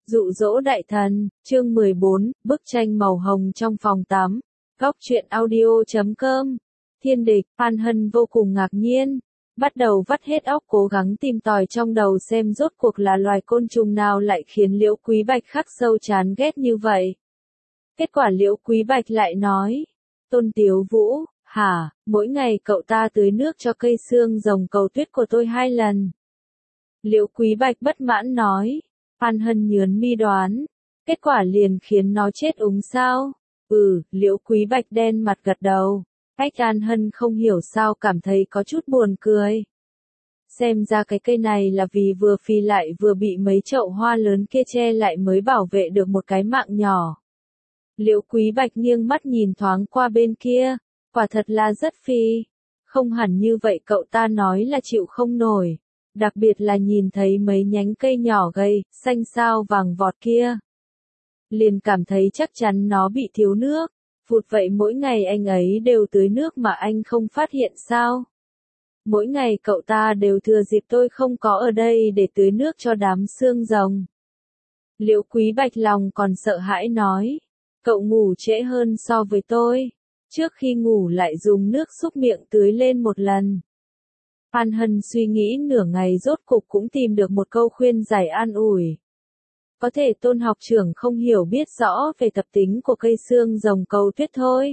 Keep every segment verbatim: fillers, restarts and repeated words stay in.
Dụ dỗ đại thần, chương mười bốn, bức tranh màu hồng trong phòng tắm. Góc truyện audio chấm com. Thiên địch, Phan Hân vô cùng ngạc nhiên. Bắt đầu vắt hết óc cố gắng tìm tòi trong đầu xem rốt cuộc là loài côn trùng nào lại khiến Liễu Quý Bạch khắc sâu chán ghét như vậy. Kết quả Liễu Quý Bạch lại nói. Tôn Tiếu Vũ, hả, mỗi ngày cậu ta tưới nước cho cây xương rồng cầu tuyết của tôi hai lần. Liễu Quý Bạch bất mãn nói. Phan Hân nhướng mi đoán. Kết quả liền khiến nó chết úng sao? Ừ, Liễu Quý Bạch đen mặt gật đầu. Ách An Hân không hiểu sao cảm thấy có chút buồn cười. Xem ra cái cây này là vì vừa phi lại vừa bị mấy chậu hoa lớn kia che lại mới bảo vệ được một cái mạng nhỏ. Liễu Quý Bạch nghiêng mắt nhìn thoáng qua bên kia. Quả thật là rất phi. Không hẳn như vậy cậu ta nói là chịu không nổi. Đặc biệt là nhìn thấy mấy nhánh cây nhỏ gầy, xanh xao vàng vọt kia. Liền cảm thấy chắc chắn nó bị thiếu nước. Vụt vậy mỗi ngày anh ấy đều tưới nước mà anh không phát hiện sao? Mỗi ngày cậu ta đều thừa dịp tôi không có ở đây để tưới nước cho đám xương rồng. Liễu Quý Bạch lòng còn sợ hãi nói. Cậu ngủ trễ hơn so với tôi. Trước khi ngủ lại dùng nước xúc miệng tưới lên một lần. Phan Hân suy nghĩ nửa ngày rốt cục cũng tìm được một câu khuyên giải an ủi. Có thể Tôn học trưởng không hiểu biết rõ về tập tính của cây xương rồng cầu tuyết thôi.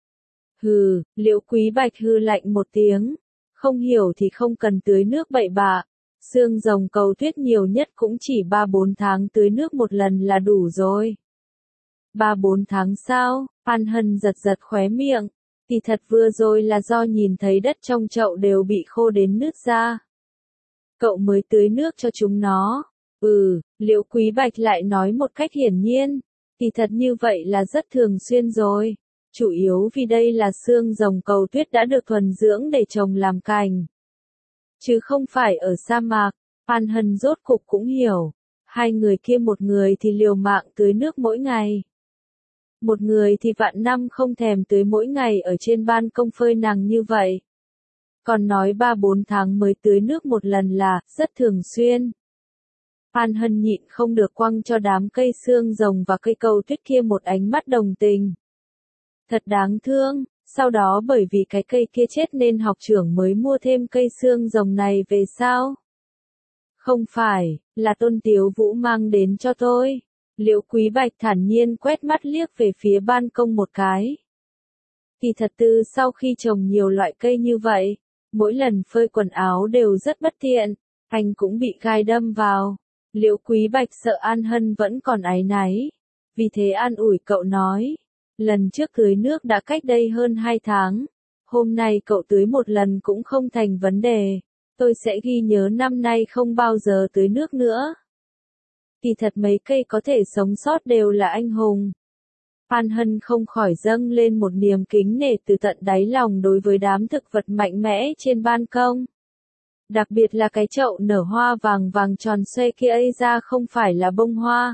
Hừ, Liễu Quý Bạch hừ lạnh một tiếng. Không hiểu thì không cần tưới nước bậy bạ. Xương rồng cầu tuyết nhiều nhất cũng chỉ ba bốn tháng tưới nước một lần là đủ rồi. ba bốn tháng sao? Phan Hân giật giật khóe miệng. Thì thật vừa rồi là do nhìn thấy đất trong chậu đều bị khô đến nứt ra. Cậu mới tưới nước cho chúng nó. Ừ, Liễu Quý Bạch lại nói một cách hiển nhiên. Thì thật như vậy là rất thường xuyên rồi. Chủ yếu vì đây là xương rồng cầu tuyết đã được thuần dưỡng để trồng làm cành. Chứ không phải ở sa mạc. Phan Hân rốt cục cũng hiểu. Hai người kia một người thì liều mạng tưới nước mỗi ngày. Một người thì vạn năm không thèm tưới mỗi ngày ở trên ban công phơi nắng như vậy. Còn nói ba bốn tháng mới tưới nước một lần là rất thường xuyên. Phan Hân nhịn không được quăng cho đám cây xương rồng và cây cầu tuyết kia một ánh mắt đồng tình. Thật đáng thương, sau đó bởi vì cái cây kia chết nên học trưởng mới mua thêm cây xương rồng này về sao? Không phải, là Tôn Tiếu Vũ mang đến cho tôi. Liễu Quý Bạch thản nhiên quét mắt liếc về phía ban công một cái. Thì thật từ sau khi trồng nhiều loại cây như vậy, mỗi lần phơi quần áo đều rất bất tiện, anh cũng bị gai đâm vào. Liễu Quý Bạch sợ An Hân vẫn còn áy náy. Vì thế an ủi cậu nói. Lần trước tưới nước đã cách đây hơn hai tháng. Hôm nay cậu tưới một lần cũng không thành vấn đề. Tôi sẽ ghi nhớ năm nay không bao giờ tưới nước nữa. Thì thật mấy cây có thể sống sót đều là anh hùng. Phan Hân không khỏi dâng lên một niềm kính nể từ tận đáy lòng đối với đám thực vật mạnh mẽ trên ban công. Đặc biệt là cái chậu nở hoa vàng vàng tròn xoe kia ấy ra không phải là bông hoa.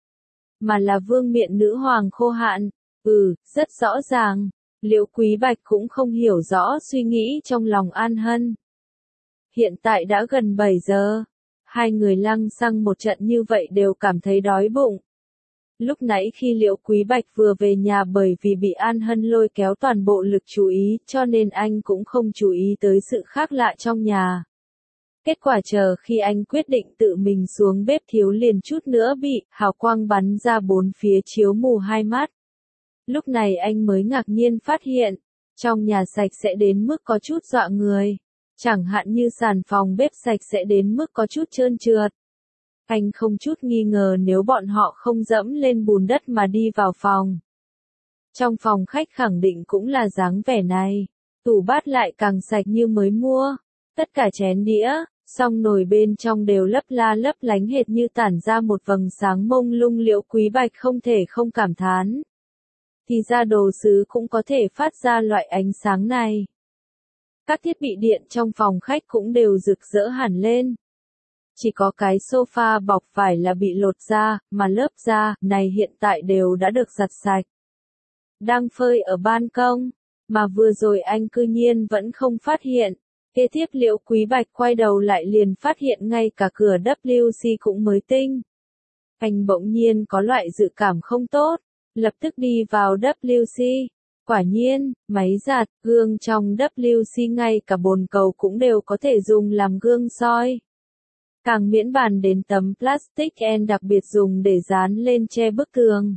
Mà là vương miện nữ hoàng khô hạn. Ừ, rất rõ ràng. Liễu Quý Bạch cũng không hiểu rõ suy nghĩ trong lòng An Hân. Hiện tại đã gần bảy giờ. Hai người lăng xăng một trận như vậy đều cảm thấy đói bụng. Lúc nãy khi Liễu Quý Bạch vừa về nhà bởi vì bị An Hân lôi kéo toàn bộ lực chú ý cho nên anh cũng không chú ý tới sự khác lạ trong nhà. Kết quả chờ khi anh quyết định tự mình xuống bếp thiếu liền chút nữa bị hào quang bắn ra bốn phía chiếu mù hai mắt. Lúc này anh mới ngạc nhiên phát hiện, trong nhà sạch sẽ đến mức có chút dọa người. Chẳng hạn như sàn phòng bếp sạch sẽ đến mức có chút trơn trượt. Anh không chút nghi ngờ nếu bọn họ không dẫm lên bùn đất mà đi vào phòng. Trong phòng khách khẳng định cũng là dáng vẻ này. Tủ bát lại càng sạch như mới mua. Tất cả chén đĩa, song nồi bên trong đều lấp la lấp lánh hệt như tản ra một vầng sáng mông lung. Liễu Quý Bạch không thể không cảm thán. Thì ra đồ sứ cũng có thể phát ra loại ánh sáng này. Các thiết bị điện trong phòng khách cũng đều rực rỡ hẳn lên. Chỉ có cái sofa bọc vải là bị lột ra, mà lớp da này hiện tại đều đã được giặt sạch. Đang phơi ở ban công, mà vừa rồi anh cư nhiên vẫn không phát hiện. Kế tiếp Liễu Quý Bạch quay đầu lại liền phát hiện ngay cả cửa vê kép xê cũng mới tinh. Anh bỗng nhiên có loại dự cảm không tốt, lập tức đi vào W C. Quả nhiên, máy giặt, gương trong W C ngay cả bồn cầu cũng đều có thể dùng làm gương soi. Càng miễn bàn đến tấm plastic en đặc biệt dùng để dán lên che bức tường.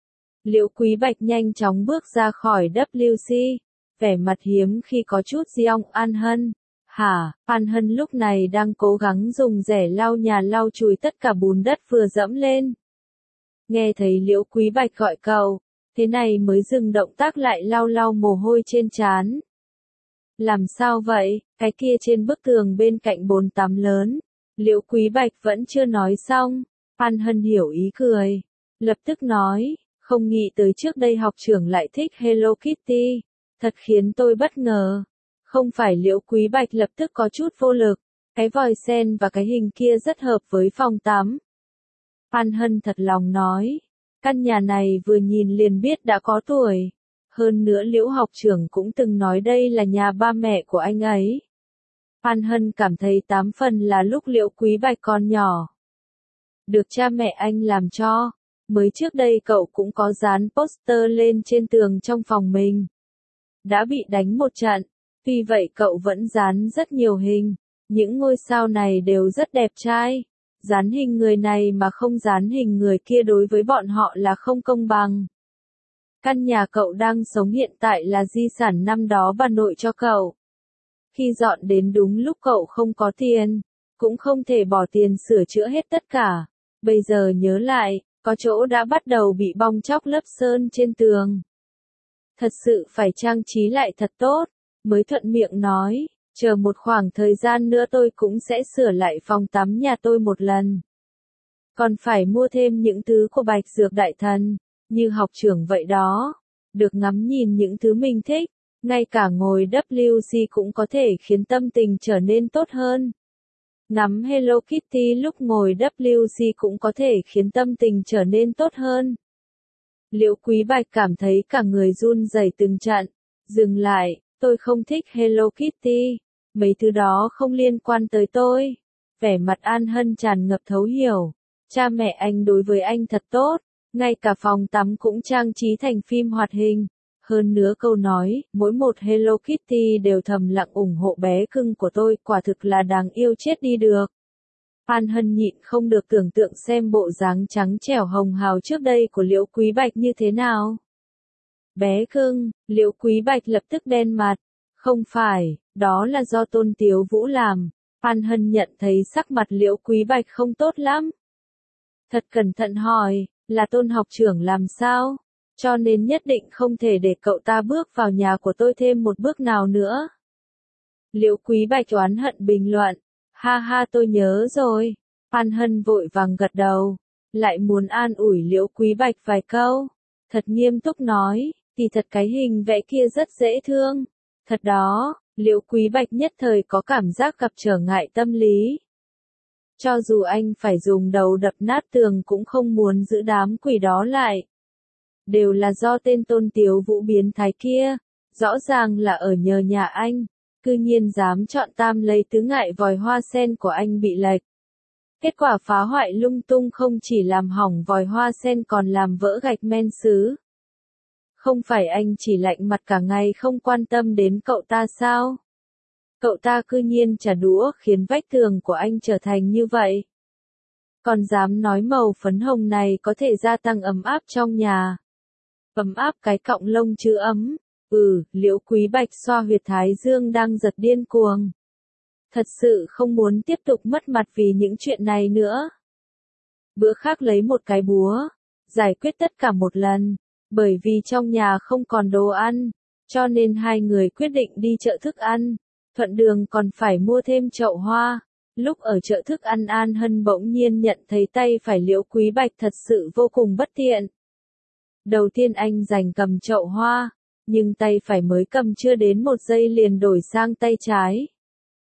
Liễu Quý Bạch nhanh chóng bước ra khỏi W C, vẻ mặt hiếm khi có chút giọng An Hân. Hả, An Hân lúc này đang cố gắng dùng rẻ lau nhà lau chùi tất cả bùn đất vừa dẫm lên. Nghe thấy Liễu Quý Bạch gọi cậu, thế này mới dừng động tác lại lau lau mồ hôi trên trán. Làm sao vậy, cái kia trên bức tường bên cạnh bồn tắm lớn. Liễu Quý Bạch vẫn chưa nói xong, An Hân hiểu ý cười. Lập tức nói, không nghĩ tới trước đây học trưởng lại thích Hello Kitty. Thật khiến tôi bất ngờ. Không phải Liễu Quý Bạch lập tức có chút vô lực. Cái vòi sen và cái hình kia rất hợp với phòng tắm. An Hân thật lòng nói. Căn nhà này vừa nhìn liền biết đã có tuổi. Hơn nữa Liễu học trưởng cũng từng nói đây là nhà ba mẹ của anh ấy. An Hân cảm thấy tám phần là lúc Liễu Quý Bạch còn nhỏ. Được cha mẹ anh làm cho. Mới trước đây cậu cũng có dán poster lên trên tường trong phòng mình. Đã bị đánh một trận. Tuy vậy cậu vẫn dán rất nhiều hình. Những ngôi sao này đều rất đẹp trai. Dán hình người này mà không dán hình người kia đối với bọn họ là không công bằng. Căn nhà cậu đang sống hiện tại là di sản năm đó bà nội cho cậu. Khi dọn đến đúng lúc cậu không có tiền, cũng không thể bỏ tiền sửa chữa hết tất cả. Bây giờ nhớ lại, có chỗ đã bắt đầu bị bong tróc lớp sơn trên tường. Thật sự phải trang trí lại thật tốt, mới thuận miệng nói, chờ một khoảng thời gian nữa tôi cũng sẽ sửa lại phòng tắm nhà tôi một lần. Còn phải mua thêm những thứ của Bạch Dược Đại Thần, như học trưởng vậy đó, được ngắm nhìn những thứ mình thích, ngay cả ngồi W C cũng có thể khiến tâm tình trở nên tốt hơn. Ngắm Hello Kitty lúc ngồi W C cũng có thể khiến tâm tình trở nên tốt hơn. Liễu Quý Bạch cảm thấy cả người run rẩy từng trận, dừng lại, tôi không thích Hello Kitty, mấy thứ đó không liên quan tới tôi. Vẻ mặt An Hân tràn ngập thấu hiểu, cha mẹ anh đối với anh thật tốt, ngay cả phòng tắm cũng trang trí thành phim hoạt hình. Hơn nữa câu nói, mỗi một Hello Kitty đều thầm lặng ủng hộ bé cưng của tôi, quả thực là đáng yêu chết đi được. An Hân nhịn không được tưởng tượng xem bộ dáng trắng trẻo hồng hào trước đây của Liễu Quý Bạch như thế nào. Bé cưng, Liễu Quý Bạch lập tức đen mặt. Không phải, đó là do Tôn Tiếu Vũ làm. An Hân nhận thấy sắc mặt Liễu Quý Bạch không tốt lắm. Thật cẩn thận hỏi, là Tôn học trưởng làm sao? Cho nên nhất định không thể để cậu ta bước vào nhà của tôi thêm một bước nào nữa. Liễu Quý Bạch oán hận bình luận. Ha ha tôi nhớ rồi. An Hân vội vàng gật đầu. Lại muốn an ủi Liễu Quý Bạch vài câu. Thật nghiêm túc nói, thì thật cái hình vẽ kia rất dễ thương. Thật đó, Liễu Quý Bạch nhất thời có cảm giác gặp trở ngại tâm lý. Cho dù anh phải dùng đầu đập nát tường cũng không muốn giữ đám quỷ đó lại. Đều là do tên Tôn Tiếu Vũ biến thái kia, rõ ràng là ở nhờ nhà anh, cư nhiên dám chọn tam lấy tứ ngại vòi hoa sen của anh bị lệch. Kết quả phá hoại lung tung không chỉ làm hỏng vòi hoa sen còn làm vỡ gạch men sứ. Không phải anh chỉ lạnh mặt cả ngày không quan tâm đến cậu ta sao? Cậu ta cư nhiên trả đũa khiến vách tường của anh trở thành như vậy. Còn dám nói màu phấn hồng này có thể gia tăng ấm áp trong nhà. Ấm áp cái cọng lông chữ ấm. Ừ, Liễu Quý Bạch xoa huyệt thái dương đang giật điên cuồng. Thật sự không muốn tiếp tục mất mặt vì những chuyện này nữa. Bữa khác lấy một cái búa, giải quyết tất cả một lần. Bởi vì trong nhà không còn đồ ăn, cho nên hai người quyết định đi chợ thức ăn. Thuận đường còn phải mua thêm chậu hoa. Lúc ở chợ thức ăn An Hân bỗng nhiên nhận thấy tay phải Liễu Quý Bạch thật sự vô cùng bất tiện. Đầu tiên anh giành cầm chậu hoa, nhưng tay phải mới cầm chưa đến một giây liền đổi sang tay trái.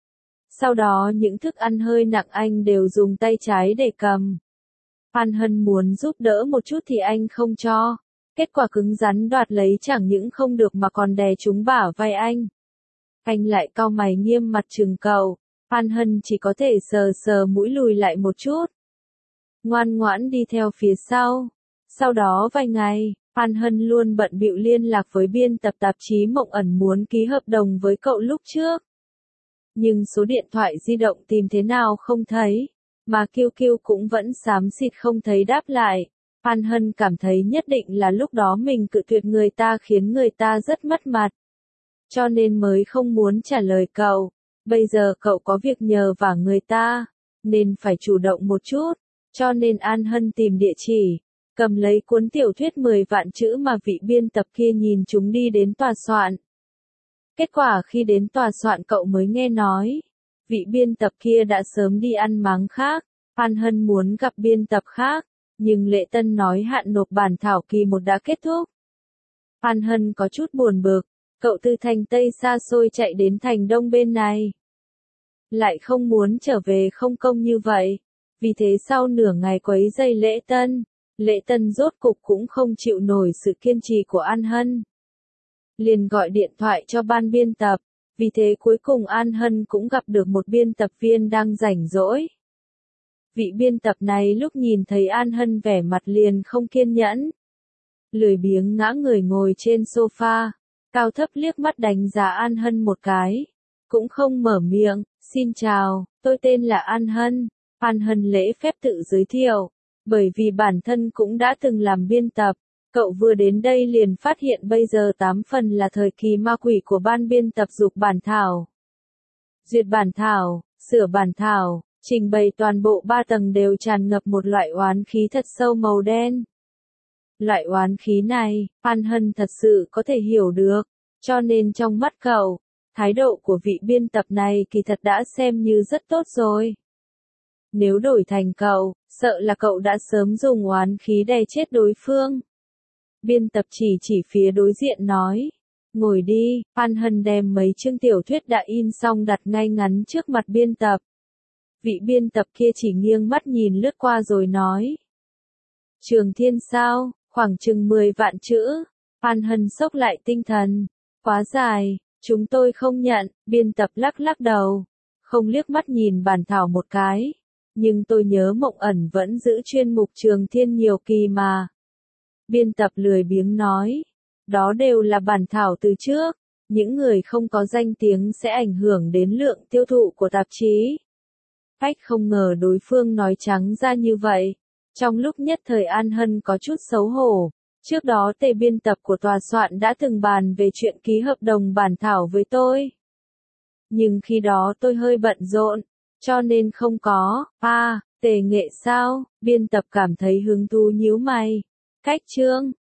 Sau đó những thức ăn hơi nặng anh đều dùng tay trái để cầm. An Hân muốn giúp đỡ một chút thì anh không cho. Kết quả cứng rắn đoạt lấy chẳng những không được mà còn đè trúng bả vai anh. Anh lại cau mày nghiêm mặt trừng cậu. An Hân chỉ có thể sờ sờ mũi lùi lại một chút. ngoan ngoãn đi theo phía sau. Sau đó vài ngày, An Hân luôn bận bịu liên lạc với biên tập tạp chí Mộng Ẩn muốn ký hợp đồng với cậu lúc trước. Nhưng số điện thoại di động tìm thế nào không thấy, mà Kiêu Kiêu cũng vẫn xám xịt không thấy đáp lại. An Hân cảm thấy nhất định là lúc đó mình cự tuyệt người ta khiến người ta rất mất mặt. Cho nên mới không muốn trả lời cậu. Bây giờ cậu có việc nhờ vả người ta, nên phải chủ động một chút. Cho nên An Hân tìm địa chỉ, cầm lấy cuốn tiểu thuyết mười vạn chữ mà vị biên tập kia nhìn chúng đi đến tòa soạn. Kết quả khi đến tòa soạn cậu mới nghe nói, vị biên tập kia đã sớm đi ăn máng khác. An Hân muốn gặp biên tập khác, nhưng Lệ Tân nói hạn nộp bản thảo kỳ một đã kết thúc. An Hân có chút buồn bực, cậu từ thành Tây xa xôi chạy đến thành Đông bên này. Lại không muốn trở về không công như vậy. Vì thế sau nửa ngày quấy rầy Lệ Tân, Lệ Tân rốt cục cũng không chịu nổi sự kiên trì của An Hân. Liền gọi điện thoại cho ban biên tập, vì thế cuối cùng An Hân cũng gặp được một biên tập viên đang rảnh rỗi. Vị biên tập này lúc nhìn thấy An Hân vẻ mặt liền không kiên nhẫn. Lười biếng ngã người ngồi trên sofa, cao thấp liếc mắt đánh giá An Hân một cái. Cũng không mở miệng, xin chào, tôi tên là An Hân. An Hân lễ phép tự giới thiệu, bởi vì bản thân cũng đã từng làm biên tập. Cậu vừa đến đây liền phát hiện bây giờ tám phần là thời kỳ ma quỷ của ban biên tập dục bản thảo. Duyệt bản thảo, sửa bản thảo, trình bày toàn bộ ba tầng đều tràn ngập một loại oán khí thật sâu màu đen. Loại oán khí này, An Hân thật sự có thể hiểu được, cho nên trong mắt cậu, thái độ của vị biên tập này kỳ thật đã xem như rất tốt rồi. Nếu đổi thành cậu, sợ là cậu đã sớm dùng oán khí đè chết đối phương. Biên tập chỉ chỉ phía đối diện nói, ngồi đi. An Hân đem mấy chương tiểu thuyết đã in xong đặt ngay ngắn trước mặt biên tập. Vị biên tập kia chỉ nghiêng mắt nhìn lướt qua rồi nói, Trường Thiên sao, khoảng chừng mười vạn chữ. An Hân sốc lại tinh thần, quá dài, chúng tôi không nhận. Biên tập lắc lắc đầu, không liếc mắt nhìn bản thảo một cái. Nhưng tôi nhớ Mộng Ẩn vẫn giữ chuyên mục Trường Thiên nhiều kỳ mà. Biên tập lười biếng nói, đó đều là bản thảo từ trước, những người không có danh tiếng sẽ ảnh hưởng đến lượng tiêu thụ của tạp chí. Khách không ngờ đối phương nói trắng ra như vậy. Trong lúc nhất thời An Hân có chút xấu hổ. Trước đó tề biên tập của tòa soạn đã từng bàn về chuyện ký hợp đồng bản thảo với tôi. Nhưng khi đó tôi hơi bận rộn, cho nên không có. À, tề nghệ sao? Biên tập cảm thấy hứng thú nhíu mày. Cách chương,